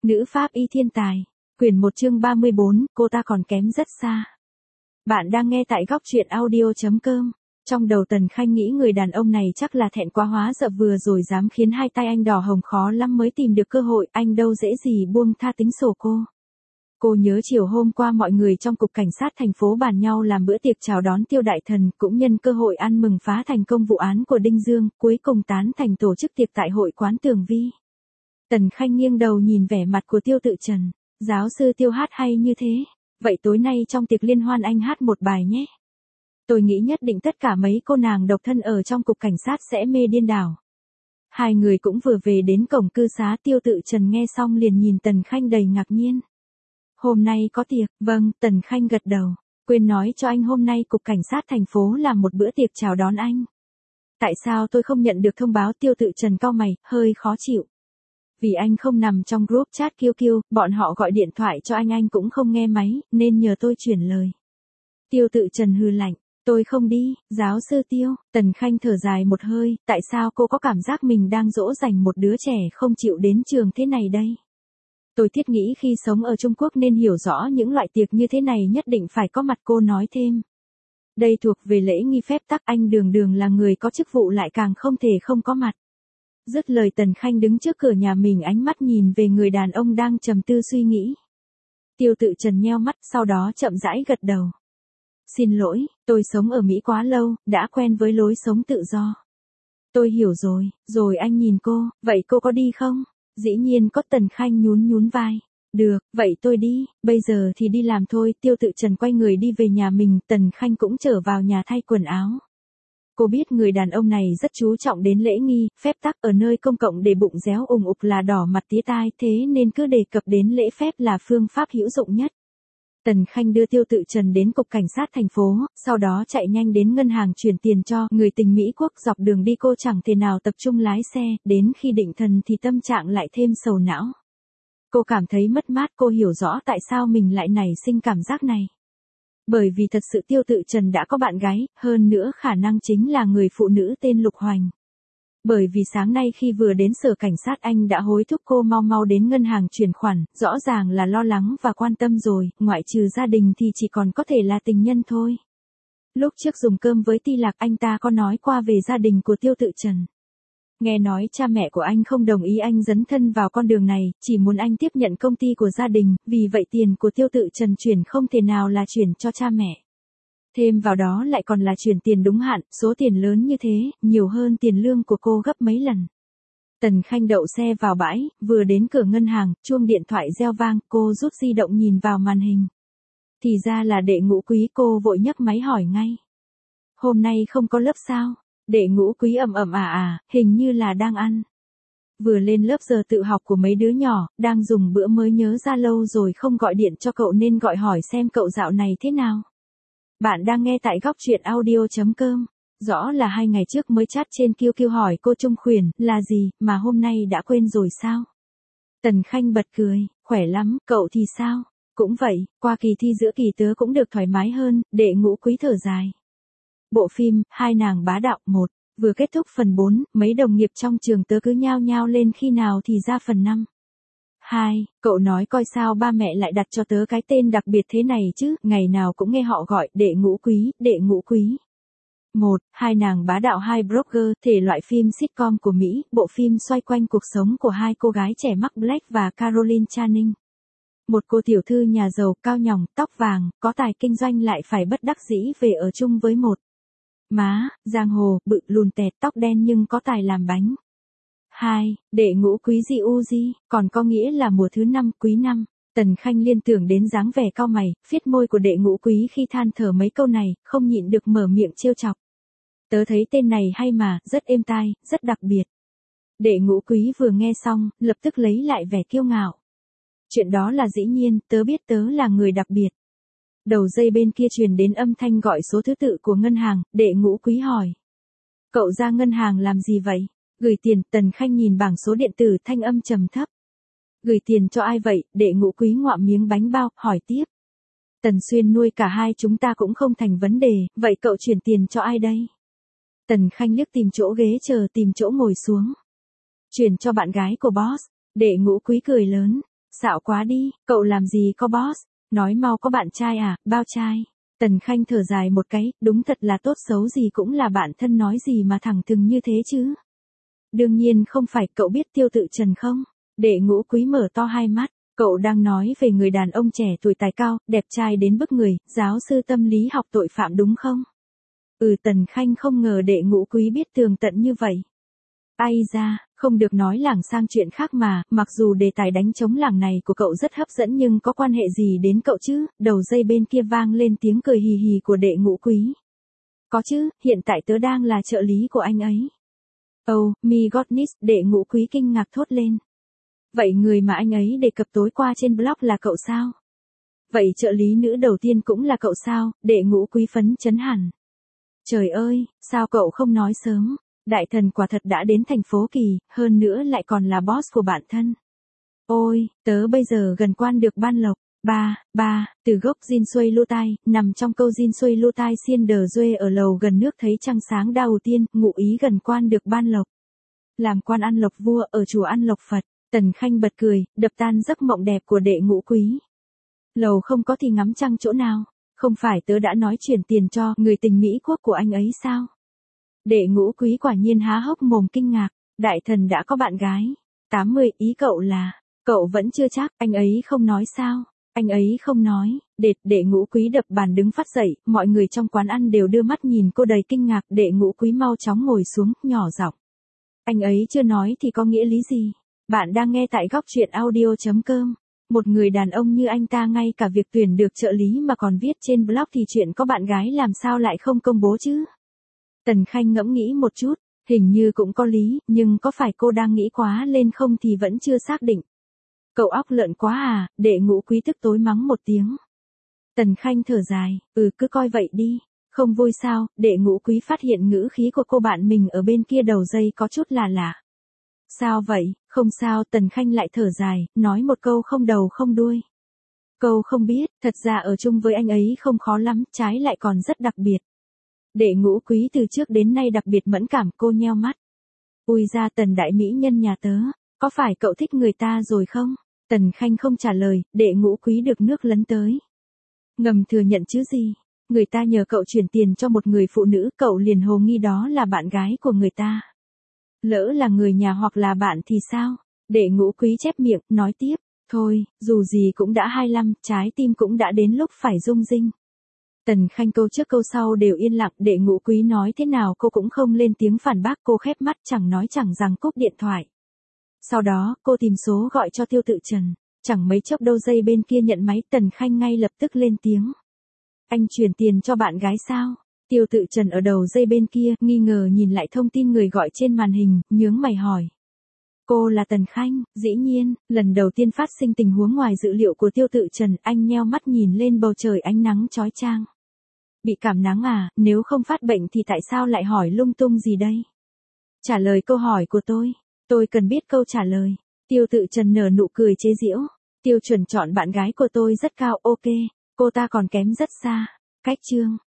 Nữ pháp y thiên tài. Quyển 1 chương 34, cô ta còn kém rất xa. Bạn đang nghe tại góc truyện audio.com. Trong đầu Tần Khanh nghĩ người đàn ông này chắc là thẹn quá hóa giận vừa rồi dám khiến hai tay anh đỏ hồng, khó lắm mới tìm được cơ hội, anh đâu dễ gì buông tha tính sổ cô. Cô nhớ chiều hôm qua mọi người trong cục cảnh sát thành phố bàn nhau làm bữa tiệc chào đón Tiêu Đại Thần, cũng nhân cơ hội ăn mừng phá thành công vụ án của Đinh Dương, cuối cùng tán thành tổ chức tiệc tại hội quán Tường Vi. Tần Khanh nghiêng đầu nhìn vẻ mặt của Tiêu Tự Trần. Giáo sư Tiêu hát hay như thế, vậy tối nay trong tiệc liên hoan anh hát một bài nhé. Tôi nghĩ nhất định tất cả mấy cô nàng độc thân ở trong cục cảnh sát sẽ mê điên đảo. Hai người cũng vừa về đến cổng cư xá. Tiêu Tự Trần nghe xong liền nhìn Tần Khanh đầy ngạc nhiên. Hôm nay có tiệc, vâng, Tần Khanh gật đầu. Quên nói cho anh hôm nay cục cảnh sát thành phố làm một bữa tiệc chào đón anh. Tại sao tôi không nhận được thông báo? Tiêu Tự Trần cau mày, hơi khó chịu. Vì anh không nằm trong group chat QQ, bọn họ gọi điện thoại cho anh cũng không nghe máy, nên nhờ tôi chuyển lời. Tiêu Tự Trần hừ lạnh, tôi không đi, giáo sư Tiêu. Tần Khanh thở dài một hơi, tại sao cô có cảm giác mình đang dỗ dành một đứa trẻ không chịu đến trường thế này đây? Tôi thiết nghĩ khi sống ở Trung Quốc nên hiểu rõ những loại tiệc như thế này nhất định phải có mặt. Cô nói thêm. Đây thuộc về lễ nghi phép tắc, anh đường đường là người có chức vụ lại càng không thể không có mặt. Dứt lời Tần Khanh đứng trước cửa nhà mình, ánh mắt nhìn về người đàn ông đang trầm tư suy nghĩ. Tiêu Tự Trần nheo mắt, sau đó chậm rãi gật đầu. Xin lỗi, tôi sống ở Mỹ quá lâu, đã quen với lối sống tự do. Tôi hiểu rồi. Rồi anh nhìn cô, vậy cô có đi không? Dĩ nhiên có. Tần Khanh nhún vai. Được, vậy tôi đi, bây giờ thì đi làm thôi. Tiêu Tự Trần quay người đi về nhà mình, Tần Khanh cũng trở vào nhà thay quần áo. Cô biết người đàn ông này rất chú trọng đến lễ nghi, phép tắc, ở nơi công cộng để bụng réo ùng ục là đỏ mặt tía tai, thế nên cứ đề cập đến lễ phép là phương pháp hữu dụng nhất. Tần Khanh đưa Tiêu Tự Trần đến cục cảnh sát thành phố, sau đó chạy nhanh đến ngân hàng chuyển tiền cho người tình Mỹ Quốc. Dọc đường đi cô chẳng thể nào tập trung lái xe, đến khi định thần thì tâm trạng lại thêm sầu não. Cô cảm thấy mất mát, cô hiểu rõ tại sao mình lại nảy sinh cảm giác này. Bởi vì thật sự Tiêu Tự Trần đã có bạn gái, hơn nữa khả năng chính là người phụ nữ tên Lục Hoành. Bởi vì sáng nay khi vừa đến sở cảnh sát anh đã hối thúc cô mau đến ngân hàng chuyển khoản, rõ ràng là lo lắng và quan tâm rồi, ngoại trừ gia đình thì chỉ còn có thể là tình nhân thôi. Lúc trước dùng cơm với Ti Lạc anh ta có nói qua về gia đình của Tiêu Tự Trần. Nghe nói cha mẹ của anh không đồng ý anh dấn thân vào con đường này, chỉ muốn anh tiếp nhận công ty của gia đình, vì vậy tiền của Tiêu Tự Trần chuyển không thể nào là chuyển cho cha mẹ. Thêm vào đó lại còn là chuyển tiền đúng hạn, số tiền lớn như thế, nhiều hơn tiền lương của cô gấp mấy lần. Tần Khanh đậu xe vào bãi, vừa đến cửa ngân hàng, chuông điện thoại reo vang, cô rút di động nhìn vào màn hình. Thì ra là Đệ Ngũ Quý. Cô vội nhấc máy hỏi ngay. Hôm nay không có lớp sao? Đệ Ngũ Quý ầm hình như là đang ăn. Vừa lên lớp giờ tự học của mấy đứa nhỏ, đang dùng bữa mới nhớ ra lâu rồi không gọi điện cho cậu nên gọi hỏi xem cậu dạo này thế nào. Bạn đang nghe tại góc truyện audio.com. Rõ là 2 ngày trước mới chat trên QQ hỏi cô Trung Khuyển là gì, mà hôm nay đã quên rồi sao? Tần Khanh bật cười, khỏe lắm, cậu thì sao? Cũng vậy, qua kỳ thi giữa kỳ tớ cũng được thoải mái hơn. Đệ Ngũ Quý thở dài. Bộ phim, Hai nàng bá đạo 1, vừa kết thúc phần 4, mấy đồng nghiệp trong trường tớ cứ nhao nhao lên khi nào thì ra phần 5. 2, cậu nói coi sao ba mẹ lại đặt cho tớ cái tên đặc biệt thế này chứ, ngày nào cũng nghe họ gọi Đệ Ngũ Quý, Đệ Ngũ Quý. 1, Hai nàng bá đạo 2 blogger, thể loại phim sitcom của Mỹ, bộ phim xoay quanh cuộc sống của hai cô gái trẻ Mark Black và Caroline Channing. Một cô tiểu thư nhà giàu, cao nhỏng, tóc vàng, có tài kinh doanh lại phải bất đắc dĩ về ở chung với một má, giang hồ, bự, lùn tẹt, tóc đen nhưng có tài làm bánh. 2, Đệ Ngũ Quý Di, còn có nghĩa là mùa thứ 5, quý 5. Tần Khanh liên tưởng đến dáng vẻ cau mày, phiết môi của Đệ Ngũ Quý khi than thở mấy câu này, không nhịn được mở miệng trêu chọc. Tớ thấy tên này hay mà, rất êm tai, rất đặc biệt. Đệ Ngũ Quý vừa nghe xong, lập tức lấy lại vẻ kiêu ngạo. Chuyện đó là dĩ nhiên, tớ biết tớ là người đặc biệt. Đầu dây bên kia truyền đến âm thanh gọi số thứ tự của ngân hàng. Đệ Ngũ Quý hỏi. Cậu ra ngân hàng làm gì vậy? Gửi tiền. Tần Khanh nhìn bảng số điện tử, thanh âm trầm thấp. Gửi tiền cho ai vậy? Đệ Ngũ Quý ngoạm miếng bánh bao, hỏi tiếp. Tần Xuyên nuôi cả hai chúng ta cũng không thành vấn đề, vậy cậu chuyển tiền cho ai đây? Tần Khanh liếc tìm chỗ ghế chờ tìm chỗ ngồi xuống. Chuyển cho bạn gái của boss. Đệ Ngũ Quý cười lớn. Xạo quá đi, cậu làm gì có boss, nói mau có bạn trai à, bao trai. Tần Khanh thở dài một cái, đúng thật là tốt xấu gì cũng là bạn thân nói gì mà thẳng thừng như thế chứ. Đương nhiên không phải, cậu biết Tiêu Tự Trần không? Đệ Ngũ Quý mở to hai mắt, cậu đang nói về người đàn ông trẻ tuổi tài cao, đẹp trai đến bức người, giáo sư tâm lý học tội phạm đúng không? Tần Khanh không ngờ Đệ Ngũ Quý biết tường tận như vậy. Ai ra, không được nói lảng sang chuyện khác mà, mặc dù đề tài đánh trống lảng này của cậu rất hấp dẫn nhưng có quan hệ gì đến cậu chứ, đầu dây bên kia vang lên tiếng cười hì hì của Đệ Ngũ Quý. Có chứ, hiện tại tớ đang là trợ lý của anh ấy. Oh, my goodness, Đệ Ngũ Quý kinh ngạc thốt lên. Vậy người mà anh ấy đề cập tối qua trên blog là cậu sao? Vậy trợ lý nữ đầu tiên cũng là cậu sao? Đệ Ngũ Quý phấn chấn hẳn. Trời ơi, sao cậu không nói sớm? Đại thần quả thật đã đến thành phố Kỳ, hơn nữa lại còn là boss của bạn thân. Ôi, tớ bây giờ gần quan được Ban Lộc. Từ gốc Jin Xuôi Lu Tai, nằm trong câu Jin Xuôi Lu Tai xiên đờ duê ở lầu gần nước thấy trăng sáng đầu tiên, ngụ ý gần quan được Ban Lộc. Làm quan ăn lộc vua ở chùa ăn lộc Phật, Tần Khanh bật cười, đập tan giấc mộng đẹp của Đệ Ngũ Quý. Lầu không có thì ngắm trăng chỗ nào, không phải tớ đã nói chuyển tiền cho người tình Mỹ quốc của anh ấy sao? Đệ Ngũ Quý quả nhiên há hốc mồm kinh ngạc, đại thần đã có bạn gái. 80, ý cậu là, cậu vẫn chưa chắc, anh ấy không nói sao? Anh ấy không nói, Đệ Ngũ Quý đập bàn đứng phát dậy, mọi người trong quán ăn đều đưa mắt nhìn cô đầy kinh ngạc, Đệ Ngũ Quý mau chóng ngồi xuống, nhỏ giọng. Anh ấy chưa nói thì có nghĩa lý gì? Bạn đang nghe tại góc truyện audio.com. Một người đàn ông như anh ta ngay cả việc tuyển được trợ lý mà còn viết trên blog thì chuyện có bạn gái làm sao lại không công bố chứ? Tần Khanh ngẫm nghĩ một chút, hình như cũng có lý, nhưng có phải cô đang nghĩ quá lên không thì vẫn chưa xác định. Cậu óc lợn quá à, Đệ Ngũ Quý tức tối mắng một tiếng. Tần Khanh thở dài, cứ coi vậy đi, không vui sao? Đệ Ngũ Quý phát hiện ngữ khí của cô bạn mình ở bên kia đầu dây có chút là lạ. Sao vậy, không sao, Tần Khanh lại thở dài, nói một câu không đầu không đuôi. Câu không biết, thật ra ở chung với anh ấy không khó lắm, trái lại còn rất đặc biệt. Đệ Ngũ Quý từ trước đến nay đặc biệt mẫn cảm, cô nheo mắt. Ui ra Tần đại mỹ nhân nhà tớ, có phải cậu thích người ta rồi không? Tần Khanh không trả lời, Đệ Ngũ Quý được nước lấn tới. Ngầm thừa nhận chứ gì, người ta nhờ cậu chuyển tiền cho một người phụ nữ, cậu liền hồ nghi đó là bạn gái của người ta. Lỡ là người nhà hoặc là bạn thì sao? Đệ Ngũ Quý chép miệng, nói tiếp, thôi, dù gì cũng đã 25, trái tim cũng đã đến lúc phải rung rinh. Tần Khanh câu trước câu sau đều yên lặng, Đệ Ngũ Quý nói thế nào cô cũng không lên tiếng phản bác, cô khép mắt chẳng nói chẳng rằng cúp điện thoại. Sau đó, cô tìm số gọi cho Tiêu Tự Trần, chẳng mấy chốc đâu dây bên kia nhận máy, Tần Khanh ngay lập tức lên tiếng. Anh chuyển tiền cho bạn gái sao? Tiêu Tự Trần ở đầu dây bên kia, nghi ngờ nhìn lại thông tin người gọi trên màn hình, nhướng mày hỏi. Cô là Tần Khanh, dĩ nhiên, lần đầu tiên phát sinh tình huống ngoài dự liệu của Tiêu Tự Trần, anh nheo mắt nhìn lên bầu trời ánh nắng chói chang. Bị cảm nắng à, nếu không phát bệnh thì tại sao lại hỏi lung tung gì đây? Trả lời câu hỏi của tôi cần biết câu trả lời. Tiêu Tự Trần nở nụ cười chế giễu. Tiêu chuẩn chọn bạn gái của tôi rất cao, ok, cô ta còn kém rất xa. Cách chương.